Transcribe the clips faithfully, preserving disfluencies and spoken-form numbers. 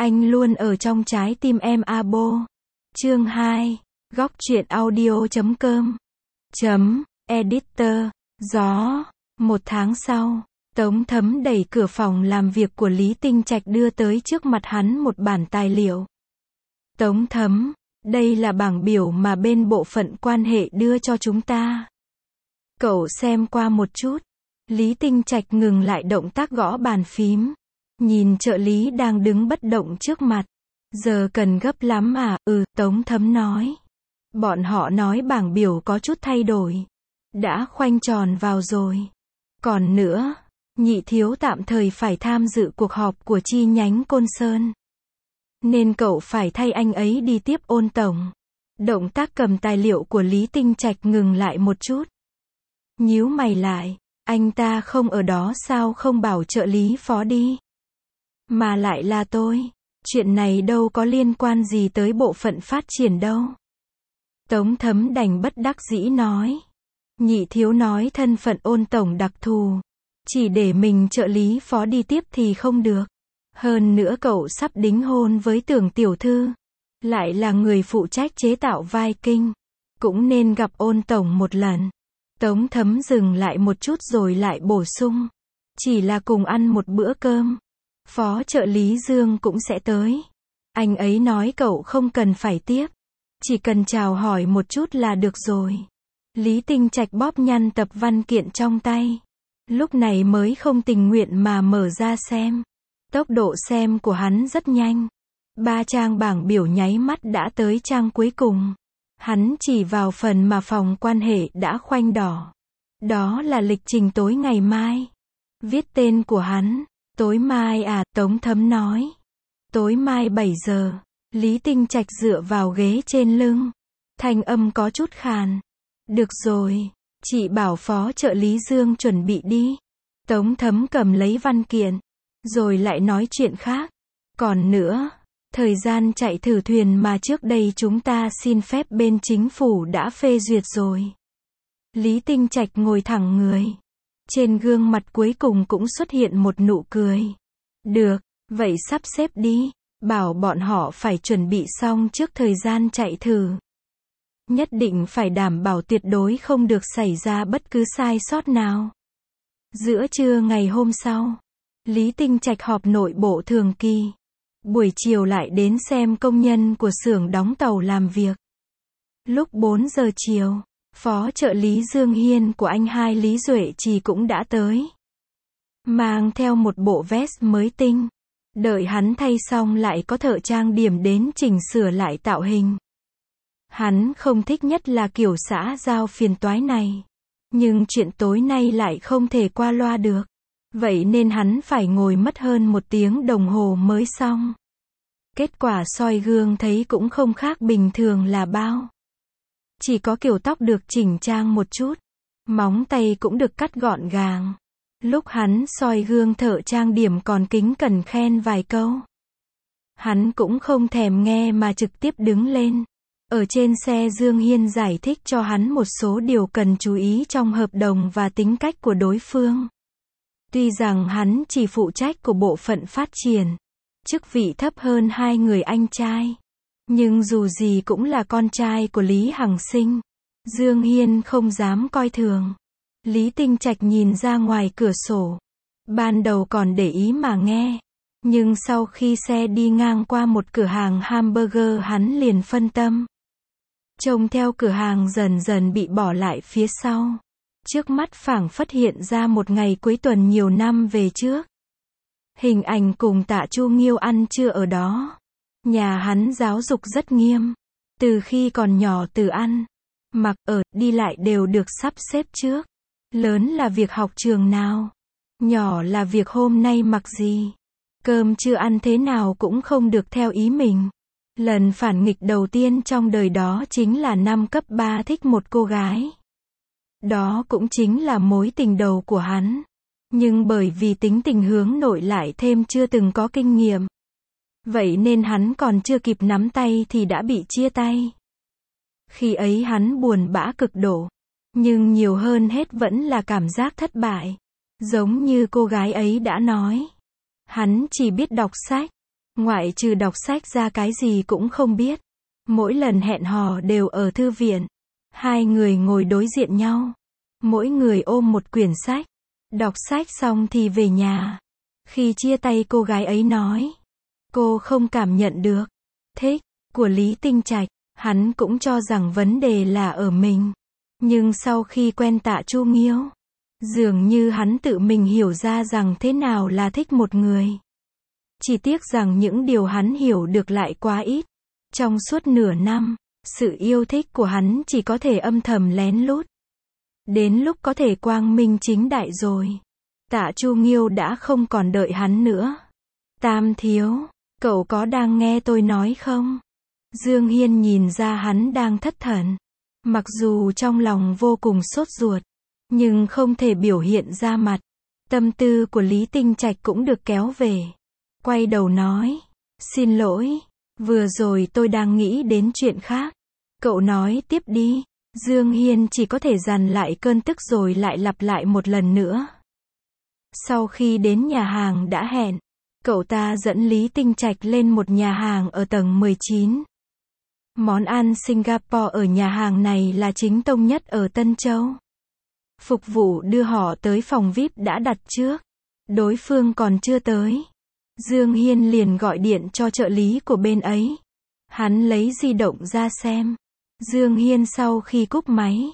Anh luôn ở trong trái tim em Abo. Chương hai. Góc truyện audio chấm com. Chấm. Editor. Gió. Một tháng sau, Tống Thấm đẩy cửa phòng làm việc của Lý Tinh Trạch đưa tới trước mặt hắn một bản tài liệu. Tống Thấm, đây là bảng biểu mà bên bộ phận quan hệ đưa cho chúng ta. Cậu xem qua một chút. Lý Tinh Trạch ngừng lại động tác gõ bàn phím. Nhìn trợ lý đang đứng bất động trước mặt. Giờ cần gấp lắm à? Ừ, Tống Thấm nói. Bọn họ nói bảng biểu có chút thay đổi. Đã khoanh tròn vào rồi. Còn nữa, Nhị thiếu tạm thời phải tham dự cuộc họp của chi nhánh Côn Sơn. Nên cậu phải thay anh ấy đi tiếp Ôn tổng. Động tác cầm tài liệu của Lý Tinh Trạch ngừng lại một chút. Nhíu mày lại, anh ta không ở đó sao không bảo trợ lý phó đi? Mà lại là tôi. Chuyện này đâu có liên quan gì tới bộ phận phát triển đâu. Tống Thấm đành bất đắc dĩ nói. Nhị thiếu nói thân phận Ôn tổng đặc thù. Chỉ để mình trợ lý phó đi tiếp thì không được. Hơn nữa cậu sắp đính hôn với Tưởng tiểu thư. Lại là người phụ trách chế tạo vai kinh. Cũng nên gặp Ôn tổng một lần. Tống Thấm dừng lại một chút rồi lại bổ sung. Chỉ là cùng ăn một bữa cơm. Phó trợ lý Dương cũng sẽ tới. Anh ấy nói cậu không cần phải tiếp. Chỉ cần chào hỏi một chút là được rồi. Lý Tinh Trạch bóp nhăn tập văn kiện trong tay. Lúc này mới không tình nguyện mà mở ra xem. Tốc độ xem của hắn rất nhanh. Ba trang bảng biểu nháy mắt đã tới trang cuối cùng. Hắn chỉ vào phần mà phòng quan hệ đã khoanh đỏ. Đó là lịch trình tối ngày mai. Viết tên của hắn. Tối mai à, Tống Thấm nói. Tối mai bảy giờ. Lý Tinh Trạch dựa vào ghế trên lưng. Thanh âm có chút khàn. Được rồi, chị bảo phó trợ lý Dương chuẩn bị đi. Tống Thấm cầm lấy văn kiện. Rồi lại nói chuyện khác. Còn nữa, thời gian chạy thử thuyền mà trước đây chúng ta xin phép bên chính phủ đã phê duyệt rồi. Lý Tinh Trạch ngồi thẳng người. Trên gương mặt cuối cùng cũng xuất hiện một nụ cười. Được, vậy sắp xếp đi. Bảo bọn họ phải chuẩn bị xong trước thời gian chạy thử. Nhất định phải đảm bảo tuyệt đối không được xảy ra bất cứ sai sót nào. Giữa trưa ngày hôm sau, Lý Tinh Trạch họp nội bộ thường kỳ. Buổi chiều lại đến xem công nhân của xưởng đóng tàu làm việc. Lúc bốn giờ chiều, phó trợ lý Dương Hiên của anh hai Lý Duệ Trì cũng đã tới. Mang theo một bộ vest mới tinh. Đợi hắn thay xong lại có thợ trang điểm đến chỉnh sửa lại tạo hình. Hắn không thích nhất là kiểu xã giao phiền toái này. Nhưng chuyện tối nay lại không thể qua loa được. Vậy nên hắn phải ngồi mất hơn một tiếng đồng hồ mới xong. Kết quả soi gương thấy cũng không khác bình thường là bao. Chỉ có kiểu tóc được chỉnh trang một chút. Móng tay cũng được cắt gọn gàng. Lúc hắn soi gương thợ trang điểm còn kính cẩn khen vài câu. Hắn cũng không thèm nghe mà trực tiếp đứng lên. Ở trên xe Dương Hiên giải thích cho hắn một số điều cần chú ý trong hợp đồng và tính cách của đối phương. Tuy rằng hắn chỉ phụ trách của bộ phận phát triển, chức vị thấp hơn hai người anh trai. Nhưng dù gì cũng là con trai của Lý Hằng Sinh. Dương Hiên không dám coi thường. Lý Tinh Trạch nhìn ra ngoài cửa sổ. Ban đầu còn để ý mà nghe. Nhưng sau khi xe đi ngang qua một cửa hàng hamburger hắn liền phân tâm. Trông theo cửa hàng dần dần bị bỏ lại phía sau. Trước mắt phảng phất hiện ra một ngày cuối tuần nhiều năm về trước. Hình ảnh cùng Tạ Chu Nghiêu ăn trưa ở đó. Nhà hắn giáo dục rất nghiêm. Từ khi còn nhỏ từ ăn, mặc, ở, đi lại đều được sắp xếp trước. Lớn là việc học trường nào. Nhỏ là việc hôm nay mặc gì. Cơm chưa ăn thế nào cũng không được theo ý mình. Lần phản nghịch đầu tiên trong đời đó chính là năm cấp ba thích một cô gái. Đó cũng chính là mối tình đầu của hắn. Nhưng bởi vì tính tình hướng nội lại thêm chưa từng có kinh nghiệm. Vậy nên hắn còn chưa kịp nắm tay thì đã bị chia tay. Khi ấy hắn buồn bã cực độ. Nhưng nhiều hơn hết vẫn là cảm giác thất bại. Giống như cô gái ấy đã nói. Hắn chỉ biết đọc sách. Ngoại trừ đọc sách ra cái gì cũng không biết. Mỗi lần hẹn hò đều ở thư viện. Hai người ngồi đối diện nhau. Mỗi người ôm một quyển sách. Đọc sách xong thì về nhà. Khi chia tay cô gái ấy nói. Cô không cảm nhận được. Thích của Lý Tinh Trạch. Hắn cũng cho rằng vấn đề là ở mình. Nhưng sau khi quen Tạ Chu Nghiêu, dường như hắn tự mình hiểu ra rằng thế nào là thích một người. Chỉ tiếc rằng những điều hắn hiểu được lại quá ít. Trong suốt nửa năm, sự yêu thích của hắn chỉ có thể âm thầm lén lút. Đến lúc có thể quang minh chính đại rồi, Tạ Chu Nghiêu đã không còn đợi hắn nữa. Tam thiếu, cậu có đang nghe tôi nói không? Dương Hiên nhìn ra hắn đang thất thần. Mặc dù trong lòng vô cùng sốt ruột, nhưng không thể biểu hiện ra mặt. Tâm tư của Lý Tinh Trạch cũng được kéo về. Quay đầu nói, xin lỗi, vừa rồi tôi đang nghĩ đến chuyện khác. Cậu nói tiếp đi. Dương Hiên chỉ có thể dằn lại cơn tức rồi lại lặp lại một lần nữa. Sau khi đến nhà hàng đã hẹn, cậu ta dẫn Lý Tinh Trạch lên một nhà hàng ở tầng mười chín. Món ăn Singapore ở nhà hàng này là chính tông nhất ở Tân Châu. Phục vụ đưa họ tới phòng vi ai pi đã đặt trước. Đối phương còn chưa tới. Dương Hiên liền gọi điện cho trợ lý của bên ấy. Hắn lấy di động ra xem. Dương Hiên sau khi cúp máy,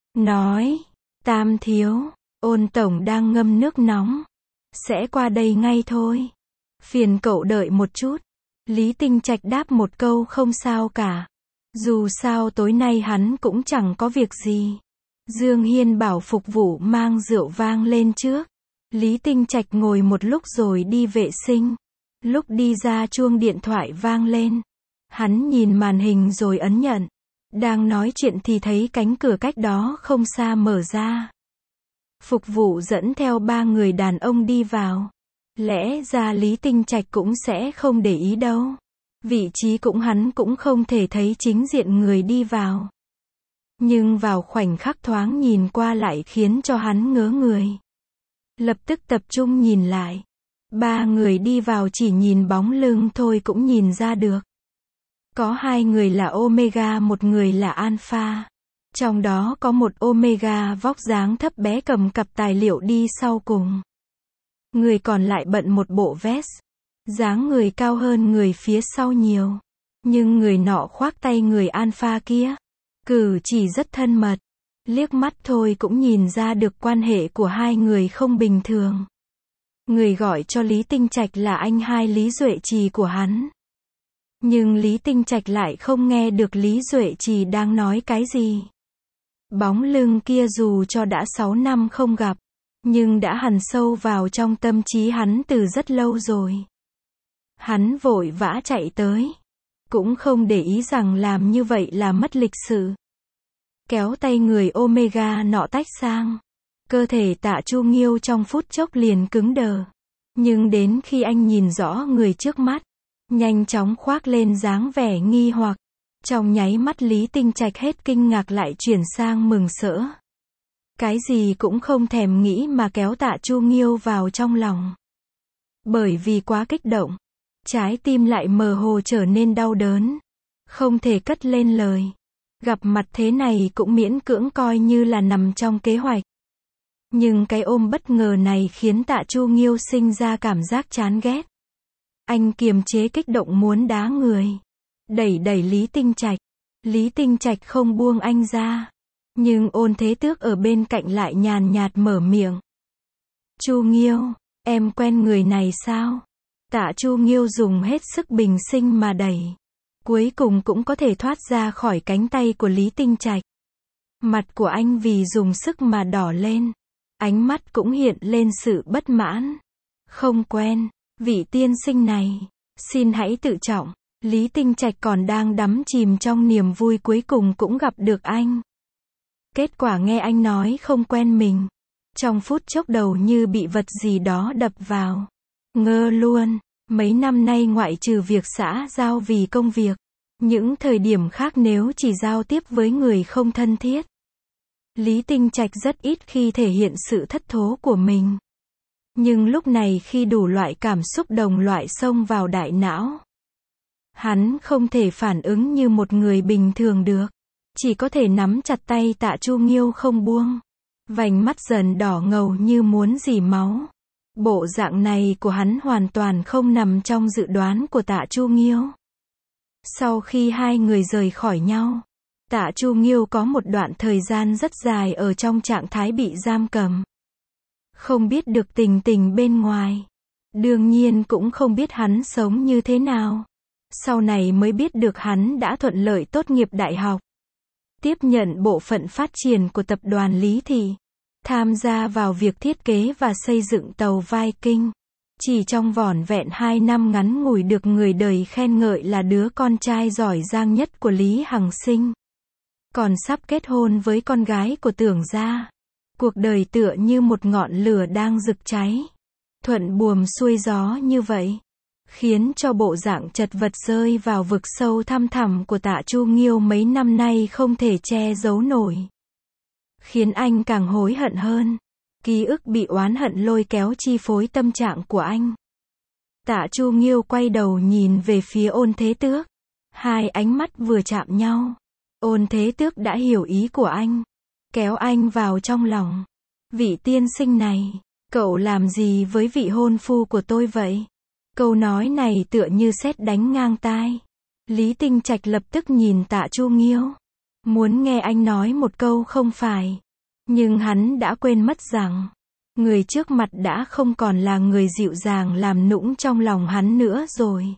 nói, Tam thiếu, Ôn tổng đang ngâm nước nóng. Sẽ qua đây ngay thôi. Phiền cậu đợi một chút. Lý Tinh Trạch đáp một câu không sao cả. Dù sao tối nay hắn cũng chẳng có việc gì. Dương Hiên bảo phục vụ mang rượu vang lên trước. Lý Tinh Trạch ngồi một lúc rồi đi vệ sinh. Lúc đi ra chuông điện thoại vang lên. Hắn nhìn màn hình rồi ấn nhận. Đang nói chuyện thì thấy cánh cửa cách đó không xa mở ra. Phục vụ dẫn theo ba người đàn ông đi vào. Lẽ ra Lý Tinh Trạch cũng sẽ không để ý đâu. Vị trí cũng hắn cũng không thể thấy chính diện người đi vào. Nhưng vào khoảnh khắc thoáng nhìn qua lại khiến cho hắn ngớ người. Lập tức tập trung nhìn lại. Ba người đi vào chỉ nhìn bóng lưng thôi cũng nhìn ra được. Có hai người là Omega, một người là Alpha. Trong đó có một Omega vóc dáng thấp bé cầm cặp tài liệu đi sau cùng. Người còn lại bận một bộ vest. Dáng người cao hơn người phía sau nhiều. Nhưng người nọ khoác tay người Alpha kia. Cử chỉ rất thân mật. Liếc mắt thôi cũng nhìn ra được quan hệ của hai người không bình thường. Người gọi cho Lý Tinh Trạch là anh hai Lý Duệ Trì của hắn. Nhưng Lý Tinh Trạch lại không nghe được Lý Duệ Trì đang nói cái gì. Bóng lưng kia dù cho đã sáu năm không gặp, nhưng đã hằn sâu vào trong tâm trí hắn từ rất lâu rồi. Hắn vội vã chạy tới. Cũng không để ý rằng làm như vậy là mất lịch sự. Kéo tay người Omega nọ tách sang. Cơ thể Tạ Chu Nghiêu trong phút chốc liền cứng đờ. Nhưng đến khi anh nhìn rõ người trước mắt, nhanh chóng khoác lên dáng vẻ nghi hoặc. Trong nháy mắt Lý Tinh Trạch hết kinh ngạc lại chuyển sang mừng rỡ. Cái gì cũng không thèm nghĩ mà kéo Tạ Chu Nghiêu vào trong lòng. Bởi vì quá kích động, trái tim lại mơ hồ trở nên đau đớn. Không thể cất lên lời. Gặp mặt thế này cũng miễn cưỡng coi như là nằm trong kế hoạch. Nhưng cái ôm bất ngờ này khiến Tạ Chu Nghiêu sinh ra cảm giác chán ghét. Anh kiềm chế kích động muốn đá người. Đẩy đẩy Lý Tinh Trạch. Lý Tinh Trạch không buông anh ra. Nhưng Ôn Thế Tước ở bên cạnh lại nhàn nhạt mở miệng. Chu Nghiêu, em quen người này sao? Tạ Chu Nghiêu dùng hết sức bình sinh mà đẩy. Cuối cùng cũng có thể thoát ra khỏi cánh tay của Lý Tinh Trạch. Mặt của anh vì dùng sức mà đỏ lên. Ánh mắt cũng hiện lên sự bất mãn. Không quen, vị tiên sinh này. Xin hãy tự trọng. Lý Tinh Trạch còn đang đắm chìm trong niềm vui cuối cùng cũng gặp được anh. Kết quả nghe anh nói không quen mình. Trong phút chốc đầu như bị vật gì đó đập vào. Ngơ luôn. Mấy năm nay ngoại trừ việc xã giao vì công việc. Những thời điểm khác nếu chỉ giao tiếp với người không thân thiết. Lý Tinh Trạch rất ít khi thể hiện sự thất thố của mình. Nhưng lúc này khi đủ loại cảm xúc đồng loại xông vào đại não, hắn không thể phản ứng như một người bình thường được. Chỉ có thể nắm chặt tay Tạ Chu Nghiêu không buông. Vành mắt dần đỏ ngầu như muốn rỉ máu. Bộ dạng này của hắn hoàn toàn không nằm trong dự đoán của Tạ Chu Nghiêu. Sau khi hai người rời khỏi nhau, Tạ Chu Nghiêu có một đoạn thời gian rất dài ở trong trạng thái bị giam cầm. Không biết được tình tình bên ngoài. Đương nhiên cũng không biết hắn sống như thế nào. Sau này mới biết được hắn đã thuận lợi tốt nghiệp đại học. Tiếp nhận bộ phận phát triển của tập đoàn Lý Thị. Tham gia vào việc thiết kế và xây dựng tàu Viking. Chỉ trong vỏn vẹn hai năm ngắn ngủi được người đời khen ngợi là đứa con trai giỏi giang nhất của Lý Hằng Sinh. Còn sắp kết hôn với con gái của Tưởng gia. Cuộc đời tựa như một ngọn lửa đang rực cháy. Thuận buồm xuôi gió như vậy. Khiến cho bộ dạng chật vật rơi vào vực sâu thăm thẳm của Tạ Chu Nghiêu mấy năm nay không thể che giấu nổi. Khiến anh càng hối hận hơn. Ký ức bị oán hận lôi kéo chi phối tâm trạng của anh. Tạ Chu Nghiêu quay đầu nhìn về phía Ôn Thế Tước. Hai ánh mắt vừa chạm nhau. Ôn Thế Tước đã hiểu ý của anh. Kéo anh vào trong lòng. Vị tiên sinh này, cậu làm gì với vị hôn phu của tôi vậy? Câu nói này tựa như sét đánh ngang tai. Lý Tinh Trạch lập tức nhìn Tạ Chu Nghiêu. Muốn nghe anh nói một câu không phải. Nhưng hắn đã quên mất rằng, người trước mặt đã không còn là người dịu dàng làm nũng trong lòng hắn nữa rồi.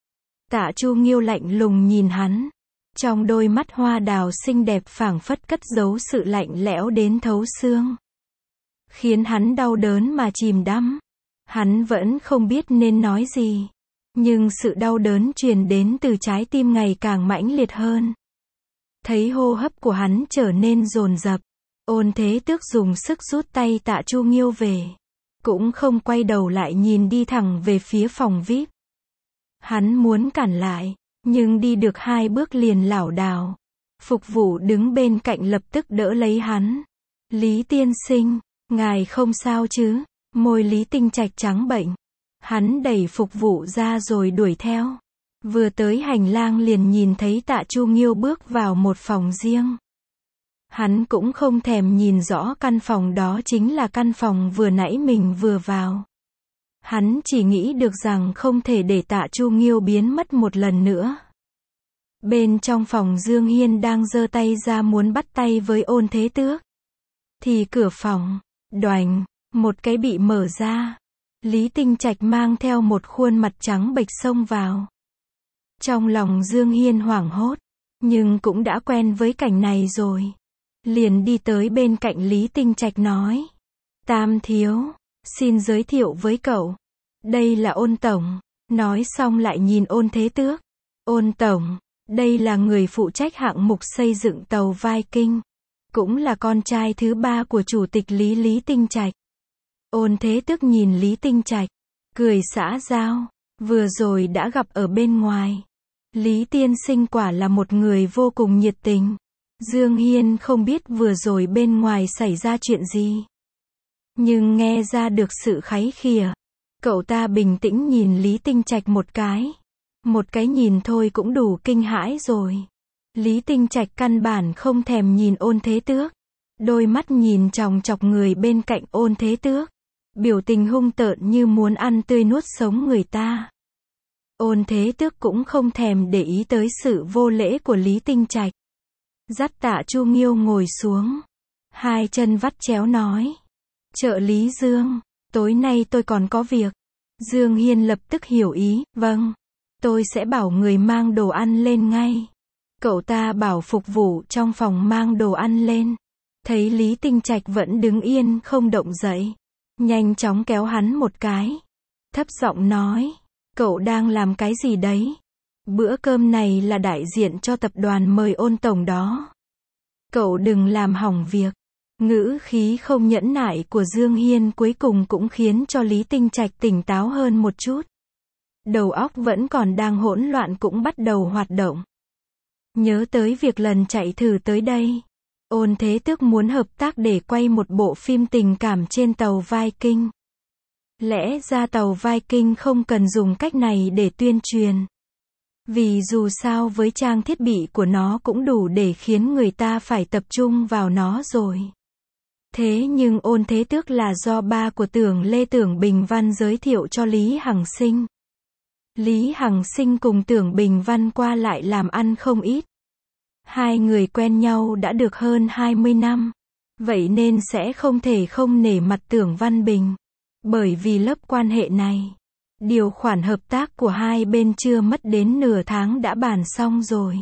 Tạ Chu Nghiêu lạnh lùng nhìn hắn. Trong đôi mắt hoa đào xinh đẹp phảng phất cất giấu sự lạnh lẽo đến thấu xương. Khiến hắn đau đớn mà chìm đắm. Hắn vẫn không biết nên nói gì. Nhưng sự đau đớn truyền đến từ trái tim ngày càng mãnh liệt hơn. Thấy hô hấp của hắn trở nên dồn dập. Ôn Thế Tước dùng sức rút tay Tạ Chu Nghiêu về. Cũng không quay đầu lại nhìn đi thẳng về phía phòng vi ai pi. Hắn muốn cản lại. Nhưng đi được hai bước liền lảo đảo. Phục vụ đứng bên cạnh lập tức đỡ lấy hắn. Lý tiên sinh, ngài không sao chứ? Môi Lý Tinh Trạch trắng bệch. Hắn đẩy phục vụ ra rồi đuổi theo. Vừa tới hành lang liền nhìn thấy Tạ Chu Nghiêu bước vào một phòng riêng. Hắn cũng không thèm nhìn rõ căn phòng đó chính là căn phòng vừa nãy mình vừa vào. Hắn chỉ nghĩ được rằng không thể để Tạ Chu Nghiêu biến mất một lần nữa. Bên trong phòng Dương Hiên đang giơ tay ra muốn bắt tay với Ôn Thế Tước. Thì cửa phòng, đoành, một cái bị mở ra. Lý Tinh Trạch mang theo một khuôn mặt trắng bệch xông vào. Trong lòng Dương Hiên hoảng hốt, nhưng cũng đã quen với cảnh này rồi. Liền đi tới bên cạnh Lý Tinh Trạch nói. Tam thiếu, xin giới thiệu với cậu. Đây là Ôn tổng. Nói xong lại nhìn Ôn Thế Tước. Ôn tổng, đây là người phụ trách hạng mục xây dựng tàu Viking. Cũng là con trai thứ ba của chủ tịch Lý Lý Tinh Trạch. Ôn Thế Tước nhìn Lý Tinh Trạch, cười xã giao. Vừa rồi đã gặp ở bên ngoài. Lý tiên sinh quả là một người vô cùng nhiệt tình. Dương Hiên không biết vừa rồi bên ngoài xảy ra chuyện gì. Nhưng nghe ra được sự kháy khìa. Cậu ta bình tĩnh nhìn Lý Tinh Trạch một cái. Một cái nhìn thôi cũng đủ kinh hãi rồi. Lý Tinh Trạch căn bản không thèm nhìn Ôn Thế Tước. Đôi mắt nhìn chòng chọc người bên cạnh Ôn Thế Tước. Biểu tình hung tợn như muốn ăn tươi nuốt sống người ta. Ôn Thế Tước cũng không thèm để ý tới sự vô lễ của Lý Tinh Trạch. Dắt Tạ Chu Nghiêu ngồi xuống. Hai chân vắt chéo nói. Trợ lý Dương, tối nay tôi còn có việc. Dương Hiên lập tức hiểu ý. Vâng, tôi sẽ bảo người mang đồ ăn lên ngay. Cậu ta bảo phục vụ trong phòng mang đồ ăn lên. Thấy Lý Tinh Trạch vẫn đứng yên không động dậy. Nhanh chóng kéo hắn một cái. Thấp giọng nói. Cậu đang làm cái gì đấy? Bữa cơm này là đại diện cho tập đoàn mời Ôn tổng đó. Cậu đừng làm hỏng việc. Ngữ khí không nhẫn nại của Dương Hiên cuối cùng cũng khiến cho Lý Tinh Trạch tỉnh táo hơn một chút. Đầu óc vẫn còn đang hỗn loạn cũng bắt đầu hoạt động. Nhớ tới việc lần chạy thử tới đây. Ôn Thế Tước muốn hợp tác để quay một bộ phim tình cảm trên tàu Viking. Lẽ ra tàu Viking không cần dùng cách này để tuyên truyền. Vì dù sao với trang thiết bị của nó cũng đủ để khiến người ta phải tập trung vào nó rồi. Thế nhưng Ôn Thế Tước là do ba của Tưởng Lê Tưởng Bình Văn giới thiệu cho Lý Hằng Sinh. Lý Hằng Sinh cùng Tưởng Bình Văn qua lại làm ăn không ít. Hai người quen nhau đã được hơn hai mươi năm. Vậy nên sẽ không thể không nể mặt Tưởng Văn Bình. Bởi vì lớp quan hệ này, điều khoản hợp tác của hai bên chưa mất đến nửa tháng đã bàn xong rồi.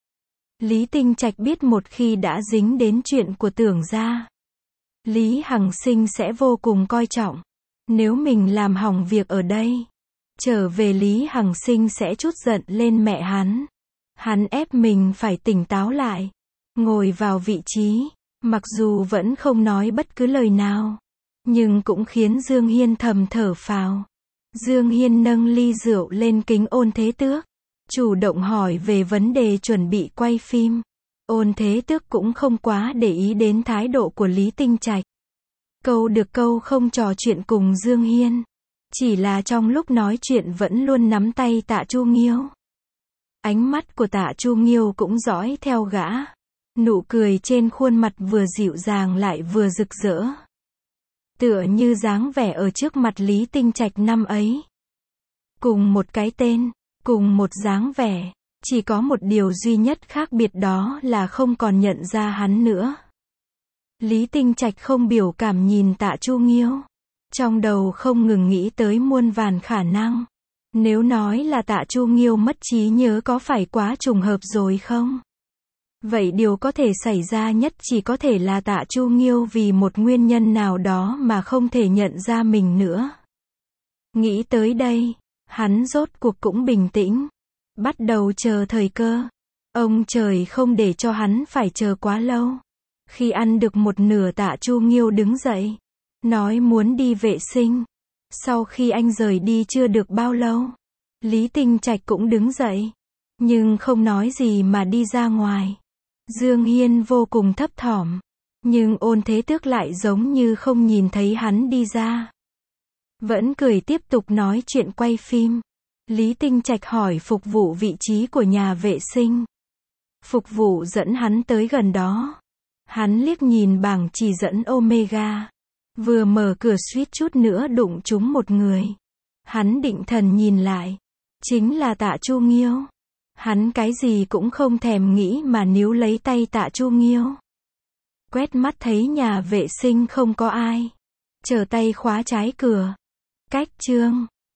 Lý Tinh Trạch biết một khi đã dính đến chuyện của Tưởng gia, Lý Hằng Sinh sẽ vô cùng coi trọng. Nếu mình làm hỏng việc ở đây, trở về Lý Hằng Sinh sẽ trút giận lên mẹ hắn. Hắn ép mình phải tỉnh táo lại, ngồi vào vị trí, mặc dù vẫn không nói bất cứ lời nào, nhưng cũng khiến Dương Hiên thầm thở phào. Dương Hiên nâng ly rượu lên kính Ôn Thế Tước, chủ động hỏi về vấn đề chuẩn bị quay phim. Ôn Thế Tước cũng không quá để ý đến thái độ của Lý Tinh Trạch. Câu được câu không trò chuyện cùng Dương Hiên. Chỉ là trong lúc nói chuyện vẫn luôn nắm tay Tạ Chu Nghiêu. Ánh mắt của Tạ Chu Nghiêu cũng dõi theo gã. Nụ cười trên khuôn mặt vừa dịu dàng lại vừa rực rỡ. Tựa như dáng vẻ ở trước mặt Lý Tinh Trạch năm ấy. Cùng một cái tên, cùng một dáng vẻ. Chỉ có một điều duy nhất khác biệt đó là không còn nhận ra hắn nữa. Lý Tinh Trạch không biểu cảm nhìn Tạ Chu Nghiêu. Trong đầu không ngừng nghĩ tới muôn vàn khả năng. Nếu nói là Tạ Chu Nghiêu mất trí nhớ có phải quá trùng hợp rồi không? Vậy điều có thể xảy ra nhất chỉ có thể là Tạ Chu Nghiêu vì một nguyên nhân nào đó mà không thể nhận ra mình nữa. Nghĩ tới đây, hắn rốt cuộc cũng bình tĩnh. Bắt đầu chờ thời cơ. Ông trời không để cho hắn phải chờ quá lâu. Khi ăn được một nửa Tạ Chu Nghiêu đứng dậy. Nói muốn đi vệ sinh. Sau khi anh rời đi chưa được bao lâu, Lý Tinh Trạch cũng đứng dậy. Nhưng không nói gì mà đi ra ngoài. Dương Hiên vô cùng thấp thỏm. Nhưng Ôn Thế Tước lại giống như không nhìn thấy hắn đi ra. Vẫn cười tiếp tục nói chuyện quay phim. Lý Tinh Trạch hỏi phục vụ vị trí của nhà vệ sinh. Phục vụ dẫn hắn tới gần đó. Hắn liếc nhìn bảng chỉ dẫn Omega. Vừa mở cửa suýt chút nữa đụng trúng một người. Hắn định thần nhìn lại. Chính là Tạ Chu Nghiêu. Hắn cái gì cũng không thèm nghĩ mà níu lấy tay Tạ Chu Nghiêu. Quét mắt thấy nhà vệ sinh không có ai. Trở tay khóa trái cửa. Cách chương